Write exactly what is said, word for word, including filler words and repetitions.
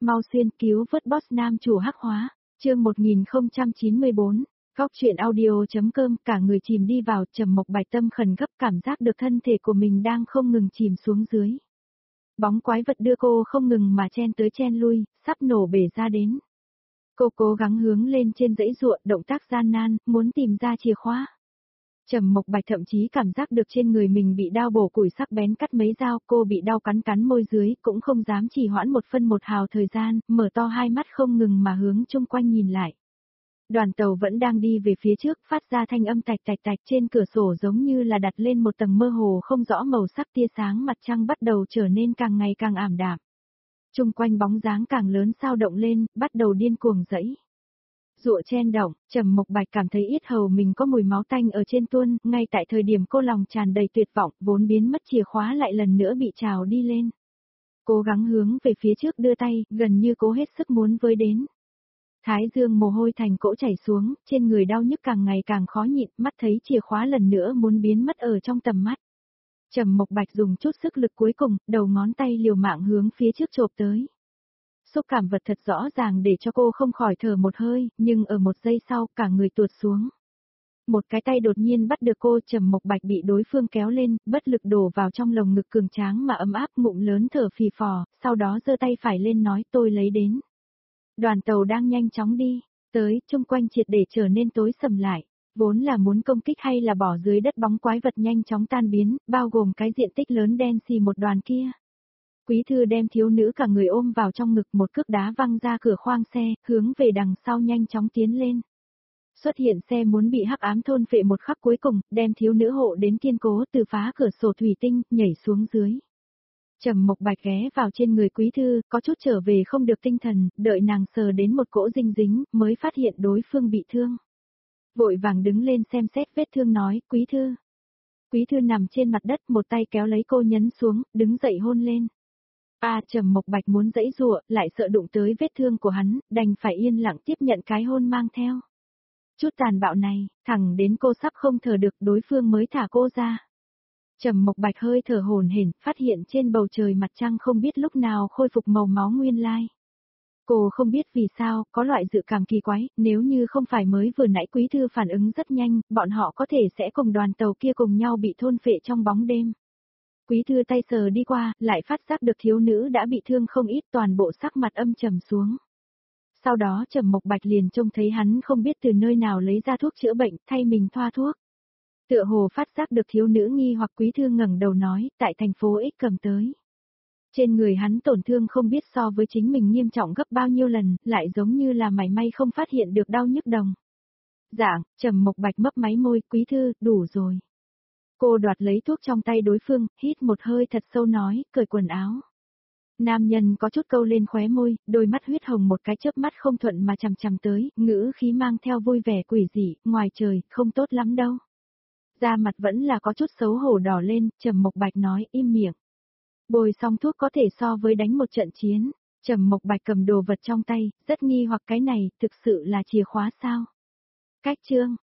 mau xuyên cứu vớt boss nam chủ hắc hóa, chương một nghìn không trăm chín mươi bốn, góc truyện audio.com, cả người chìm đi vào, Trầm Mộc Bạch tâm khẩn gấp cảm giác được thân thể của mình đang không ngừng chìm xuống dưới. Bóng quái vật đưa cô không ngừng mà chen tới chen lui, sắp nổ bể ra đến. Cô cố gắng hướng lên trên dãy ruộng, động tác gian nan, muốn tìm ra chìa khóa. Trầm Mộc Bạch thậm chí cảm giác được trên người mình bị đao bổ củi sắc bén cắt mấy dao, cô bị đau cắn cắn môi dưới, cũng không dám trì hoãn một phân một hào thời gian, mở to hai mắt không ngừng mà hướng chung quanh nhìn lại. Đoàn tàu vẫn đang đi về phía trước, phát ra thanh âm tạch tạch tạch, trên cửa sổ giống như là đặt lên một tầng mơ hồ không rõ màu sắc, tia sáng mặt trăng bắt đầu trở nên càng ngày càng ảm đạm. Chung quanh bóng dáng càng lớn sao động lên, bắt đầu điên cuồng dẫy. Rụa chen động, Trầm Mộc Bạch cảm thấy yết hầu mình có mùi máu tanh ở trên tuôn, ngay tại thời điểm cô lòng tràn đầy tuyệt vọng, vốn biến mất chìa khóa lại lần nữa bị trào đi lên. Cố gắng hướng về phía trước đưa tay, gần như cố hết sức muốn với đến. Thái dương mồ hôi thành cỗ chảy xuống, trên người đau nhức càng ngày càng khó nhịn, mắt thấy chìa khóa lần nữa muốn biến mất ở trong tầm mắt. Trầm Mộc Bạch dùng chút sức lực cuối cùng, đầu ngón tay liều mạng hướng phía trước chộp tới. Xúc cảm vật thật rõ ràng để cho cô không khỏi thở một hơi, nhưng ở một giây sau, cả người tuột xuống. Một cái tay đột nhiên bắt được cô, Trầm Mộc Bạch bị đối phương kéo lên, bất lực đổ vào trong lồng ngực cường tráng mà ấm áp, ngụm lớn thở phì phò, sau đó giơ tay phải lên nói tôi lấy đến. Đoàn tàu đang nhanh chóng đi, tới, chung quanh triệt để trở nên tối sầm lại. Vốn là muốn công kích hay là bỏ dưới đất bóng quái vật nhanh chóng tan biến, bao gồm cái diện tích lớn đen xì một đoàn kia. Quý thư đem thiếu nữ cả người ôm vào trong ngực, một cước đá văng ra cửa khoang xe, hướng về đằng sau nhanh chóng tiến lên. Xuất hiện xe muốn bị hắc ám thôn phệ một khắc cuối cùng, đem thiếu nữ hộ đến kiên cố, từ phá cửa sổ thủy tinh, nhảy xuống dưới. Trầm Mộc Bạch ghé vào trên người quý thư, có chút trở về không được tinh thần, đợi nàng sờ đến một cỗ dinh dính, mới phát hiện đối phương bị thương. Vội vàng đứng lên xem xét vết thương nói, quý thư. Quý thư nằm trên mặt đất, một tay kéo lấy cô nhấn xuống, đứng dậy hôn lên. À, Trầm Mộc Bạch muốn giãy giụa, lại sợ đụng tới vết thương của hắn, đành phải yên lặng tiếp nhận cái hôn mang theo. Chút tàn bạo này, thẳng đến cô sắp không thở được, đối phương mới thả cô ra. Trầm Mộc Bạch hơi thở hổn hển, phát hiện trên bầu trời mặt trăng không biết lúc nào khôi phục màu máu nguyên lai. Cô không biết vì sao, có loại dự cảm kỳ quái, nếu như không phải mới vừa nãy quý thư phản ứng rất nhanh, bọn họ có thể sẽ cùng đoàn tàu kia cùng nhau bị thôn phệ trong bóng đêm. Quý thư tay sờ đi qua, lại phát giác được thiếu nữ đã bị thương không ít, toàn bộ sắc mặt âm trầm xuống. Sau đó Trầm Mộc Bạch liền trông thấy hắn không biết từ nơi nào lấy ra thuốc chữa bệnh, thay mình thoa thuốc. Tựa hồ phát giác được thiếu nữ nghi hoặc, quý thư ngẩng đầu nói, tại thành phố X cầm tới. Trên người hắn tổn thương không biết so với chính mình nghiêm trọng gấp bao nhiêu lần, lại giống như là mảy may không phát hiện được đau nhức đồng. Dạng, Trầm Mộc Bạch mấp máy môi, quý thư, đủ rồi. Cô đoạt lấy thuốc trong tay đối phương, hít một hơi thật sâu nói, cởi quần áo. Nam nhân có chút câu lên khóe môi, đôi mắt huyết hồng một cái chớp mắt không thuận mà chằm chằm tới, ngữ khí mang theo vui vẻ quỷ dị, ngoài trời, không tốt lắm đâu. Da mặt vẫn là có chút xấu hổ đỏ lên, Trầm Mộc Bạch nói, im miệng. Bôi xong thuốc có thể so với đánh một trận chiến. Trầm Mộc Bạch cầm đồ vật trong tay, rất nghi hoặc cái này, thực sự là chìa khóa sao? Cách chương,